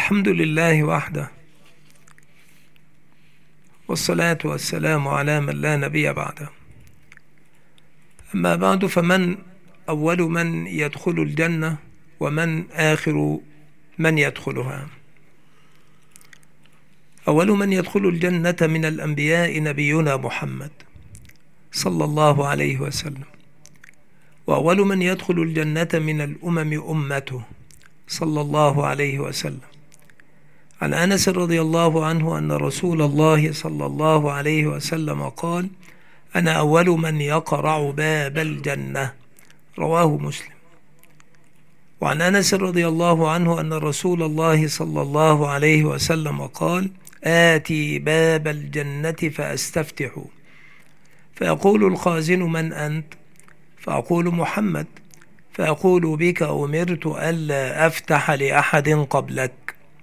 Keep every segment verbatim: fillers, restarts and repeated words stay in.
الحمد لله وحده، والصلاة والسلام على من لا نبي بعده. أما بعد، فمن أول من يدخل الجنة ومن آخر من يدخلها؟ أول من يدخل الجنة من الأنبياء نبينا محمد صلى الله عليه وسلم، وأول من يدخل الجنة من الأمم أمته صلى الله عليه وسلم. عن أنس رضي الله عنه أن رسول الله صلى الله عليه وسلم قال: أنا أول من يقرع باب الجنة، رواه مسلم. وعن أنس رضي الله عنه أن رسول الله صلى الله عليه وسلم قال: آتي باب الجنة فأستفتح، فيقول الخازن: من أنت؟ فأقول: محمد. فيقول: بك أمرت ألا أفتح لأحد قبلك.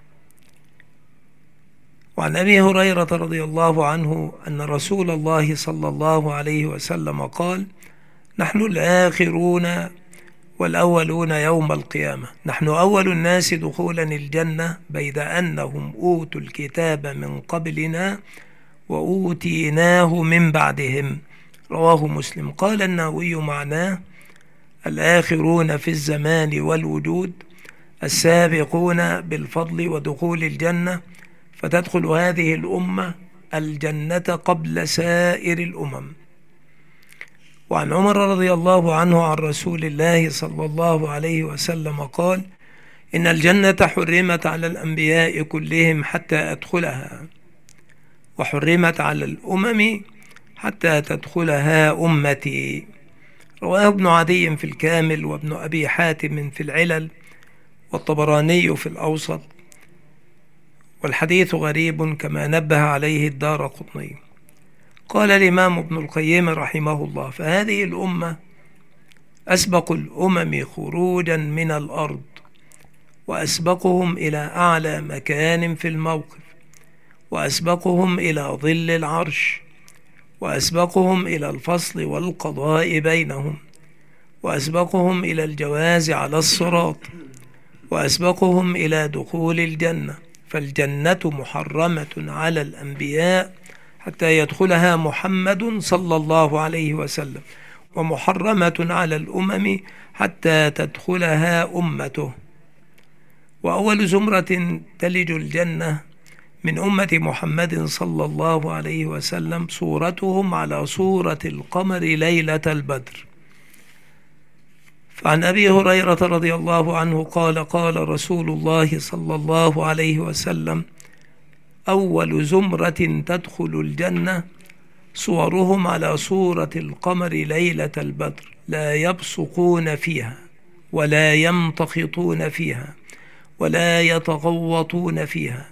وعن أبي هريرة رضي الله عنه أن رسول الله صلى الله عليه وسلم قال: نحن الآخرون والأولون يوم القيامة، نحن أول الناس دخولا الجنة، بيد أنهم أوتوا الكتاب من قبلنا وأوتيناه من بعدهم، رواه مسلم. قال النووي: معناه الآخرون في الزمان والوجود، السابقون بالفضل ودخول الجنة، فتدخل هذه الأمة الجنة قبل سائر الأمم. وعن عمر رضي الله عنه عن رسول الله صلى الله عليه وسلم قال: إن الجنة حرمت على الأنبياء كلهم حتى أدخلها، وحرمت على الأمم حتى تدخلها أمتي. رواه ابن عدي في الكامل، وابن أبي حاتم في العلل، والطبراني في الأوسط، والحديث غريب كما نبه عليه الدارقطني. قال الإمام ابن القيم رحمه الله: فهذه الأمة أسبق الأمم خروجا من الأرض، وأسبقهم إلى أعلى مكان في الموقف، وأسبقهم إلى ظل العرش، وأسبقهم إلى الفصل والقضاء بينهم، وأسبقهم إلى الجواز على الصراط، وأسبقهم إلى دخول الجنة. فالجنة محرمة على الأنبياء حتى يدخلها محمد صلى الله عليه وسلم، ومحرمة على الأمم حتى تدخلها أمته. وأول زمرة تلج الجنة من أمة محمد صلى الله عليه وسلم صورتهم على صورة القمر ليلة البدر. فعن أبي هريرة رضي الله عنه قال: قال رسول الله صلى الله عليه وسلم: أول زمرة تدخل الجنة صورهم على صورة القمر ليلة البدر، لا يبصقون فيها ولا يمتخطون فيها ولا يتغوطون فيها،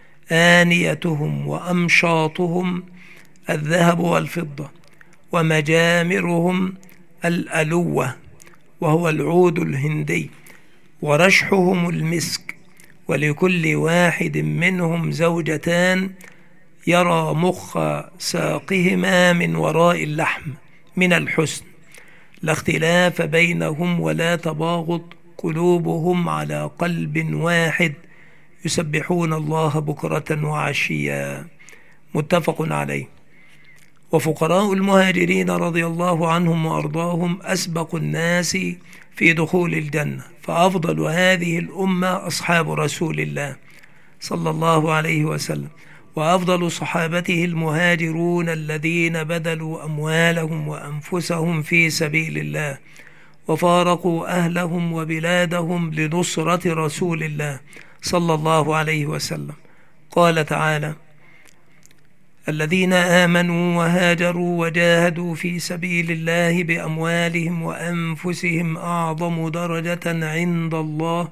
آنيتهم وأمشاطهم الذهب والفضة، ومجامرهم الألوة وهو العود الهندي، ورشحهم المسك، ولكل واحد منهم زوجتان يرى مخ ساقهما من وراء اللحم من الحسن، لا اختلاف بينهم ولا تباغض، قلوبهم على قلب واحد، يسبحون الله بكرة وعشيا، متفق عليه. وفقراء المهاجرين رضي الله عنهم وأرضاهم أسبق الناس في دخول الجنة، فأفضل هذه الأمة أصحاب رسول الله صلى الله عليه وسلم، وأفضل صحابته المهاجرون الذين بذلوا أموالهم وأنفسهم في سبيل الله، وفارقوا أهلهم وبلادهم لنصرة رسول الله صلى الله عليه وسلم. قال تعالى: الذين آمنوا وهاجروا وجاهدوا في سبيل الله بأموالهم وأنفسهم أعظم درجة عند الله،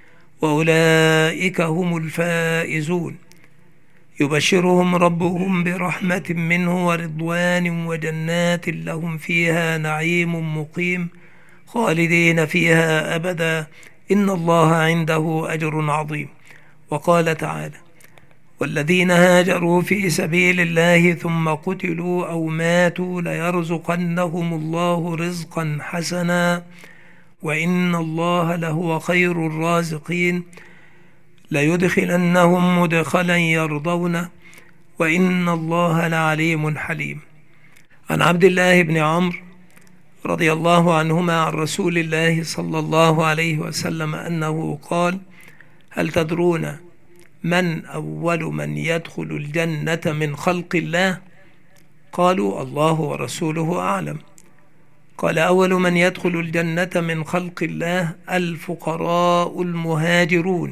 وأولئك هم الفائزون، يبشرهم ربهم برحمة منه ورضوان وجنات لهم فيها نعيم مقيم خالدين فيها أبدا، إن الله عنده أجر عظيم. وقال تعالى: والذين هاجروا في سبيل الله ثم قتلوا أو ماتوا ليرزقنهم الله رزقا حسنا وإن الله لهو خير الرازقين. ليدخلنهم مدخلا يرضونه وإن الله لعليم حليم. عن عبد الله بن عمرو رضي الله عنهما عن رسول الله صلى الله عليه وسلم أنه قال: هل تدرون من أول من يدخل الجنة من خلق الله؟ قالوا: الله ورسوله أعلم. قال: أول من يدخل الجنة من خلق الله الفقراء المهاجرون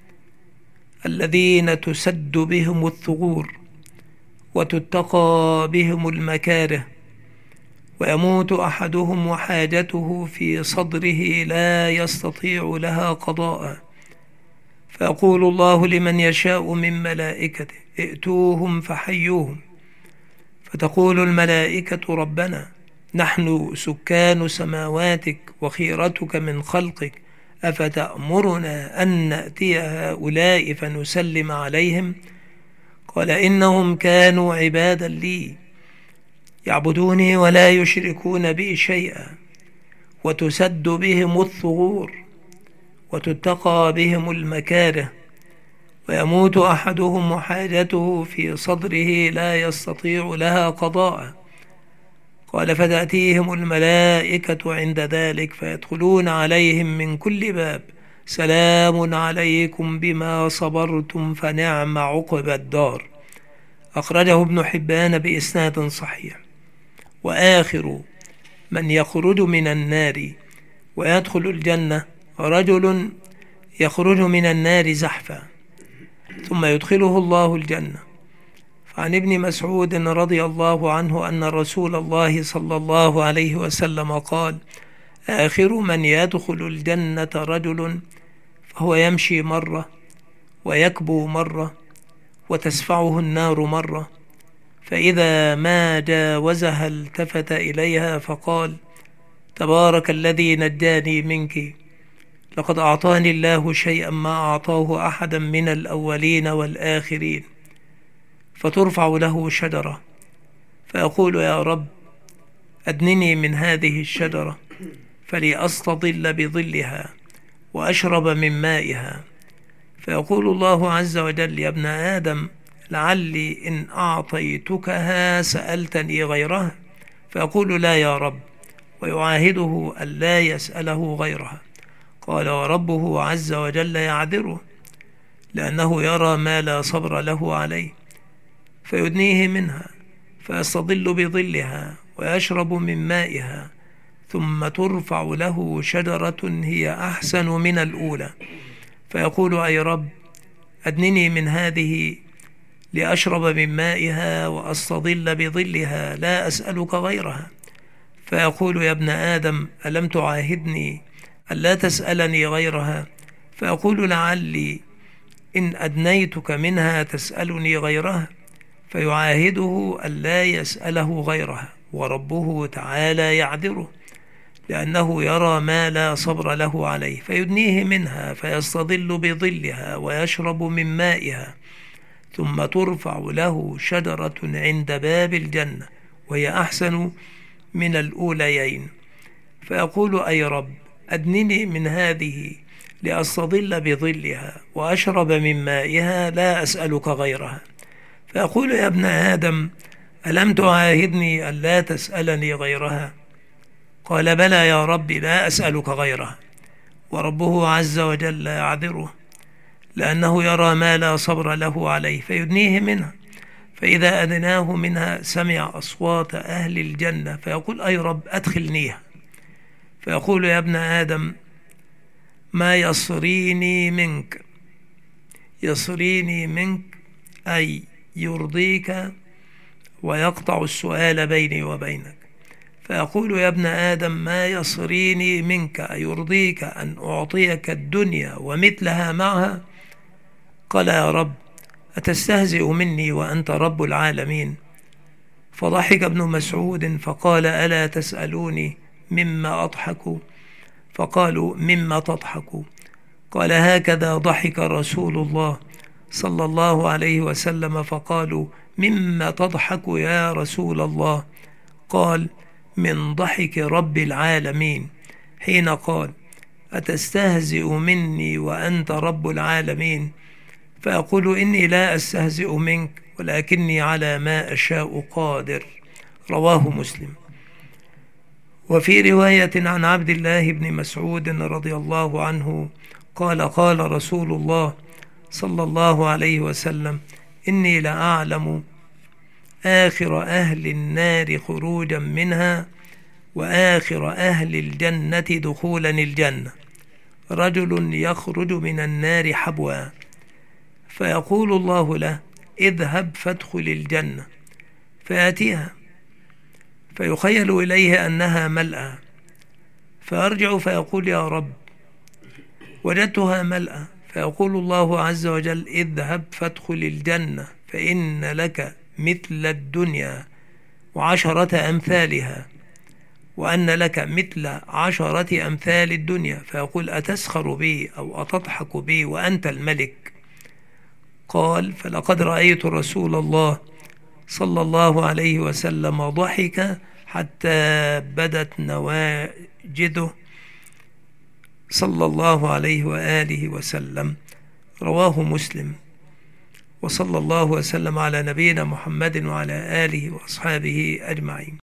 الذين تسد بهم الثغور وتتقى بهم المكاره، ويموت أحدهم وحاجته في صدره لا يستطيع لها قضاء، فيقول الله لمن يشاء من ملائكته: ائتوهم فحيوهم، فتقول الملائكة: ربنا نحن سكان سماواتك وخيرتك من خلقك، أفتأمرنا أن نأتي هؤلاء فنسلم عليهم؟ قال: إنهم كانوا عبادا لي يعبدوني ولا يشركون بي شيئا، وتسد بهم الثغور وتتقى بهم المكاره، ويموت أحدهم وحاجته في صدره لا يستطيع لها قضاء. قال: فتأتيهم الملائكة عند ذلك فيدخلون عليهم من كل باب: سلام عليكم بما صبرتم فنعم عقب الدار. أخرجه ابن حبان بإسناد صحيح. وآخر من يخرج من النار ويدخل الجنة رجل يخرج من النار زحفا ثم يدخله الله الجنة. فعن ابن مسعود رضي الله عنه أن رسول الله صلى الله عليه وسلم قال: آخر من يدخل الجنة رجل فهو يمشي مرة ويكبو مرة وتسفعه النار مرة، فإذا ما جاوزها التفت إليها فقال: تبارك الذي نجاني منك، لقد أعطاني الله شيئا ما أعطاه أحدا من الأولين والآخرين. فترفع له شجرة فيقول: يا رب أدنني من هذه الشجرة فلأستظل بظلها وأشرب من مائها. فيقول الله عز وجل: يا ابن آدم لعلي إن أعطيتكها سألتني غيرها. فيقول: لا يا رب، ويعاهده ألا يسأله غيرها. قال: وربه عز وجل يعذره لأنه يرى ما لا صبر له عليه، فيدنيه منها فيستظل بظلها ويشرب من مائها، ثم ترفع له شجرة هي أحسن من الأولى، فيقول: أي رب أدنني من هذه لأشرب من مائها وأستظل بظلها، لا أسألك غيرها. فيقول: يا ابن آدم ألم تعاهدني ألا تسألني غيرها؟ فيقول: لعلي إن أدنيتك منها تسألني غيرها. فيعاهده ألا يسأله غيرها، وربه تعالى يعذره لأنه يرى ما لا صبر له عليه، فيدنيه منها فيستظل بظلها ويشرب من مائها، ثم ترفع له شجرة عند باب الجنة وهي أحسن من الأوليين، فيقول: أي رب أدنني من هذه لأستظل بظلها وأشرب من مائها، لا أسألك غيرها. فيقول: يا ابن آدم ألم تعاهدني ألا تسألني غيرها؟ قال: بلى يا رب، لا أسألك غيرها. وربه عز وجل يعذره لأنه يرى ما لا صبر له عليه، فيدنيه منها. فإذا أدناه منها سمع أصوات أهل الجنة فيقول: أي رب أدخلنيها. فيقول: يا ابن آدم ما يصريني منك، يصريني منك أي يرضيك ويقطع السؤال بيني وبينك. فيقول: يا ابن آدم ما يصريني منك أي يرضيك أن أعطيك الدنيا ومثلها معها؟ قال: يا رب أتستهزئ مني وأنت رب العالمين؟ فضحك ابن مسعود فقال: ألا تسألوني مما أضحك؟ فقالوا: مما تضحك؟ قال: هكذا ضحك رسول الله صلى الله عليه وسلم. فقالوا: مما تضحك يا رسول الله؟ قال: من ضحك رب العالمين حين قال: أتستهزئ مني وأنت رب العالمين؟ فأقول إني لا أستهزئ منك ولكني على ما أشاء قادر. رواه مسلم. وفي رواية عن عبد الله بن مسعود رضي الله عنه قال قال رسول الله صلى الله عليه وسلم: إني لأعلم آخر أهل النار خروجا منها وآخر أهل الجنة دخولا الجنة رجل يخرج من النار حبوا، فيقول الله له: اذهب فادخل الجنة، فيأتيها فيخيل إليه أنها ملأى، فيرجع فيقول: يا رب وجدتها ملأى. فيقول الله عز وجل: اذهب فادخل الجنة فإن لك مثل الدنيا وعشرة أمثالها، وأن لك مثل عشرة أمثال الدنيا. فيقول: أتسخر بي أو أتضحك بي وأنت الملك؟ قال: فلقد رأيت رسول الله صلى الله عليه وسلم ضحك حتى بدت نواجذه صلى الله عليه وآله وسلم. رواه مسلم. وصلى الله وسلم على نبينا محمد وعلى آله وأصحابه أجمعين.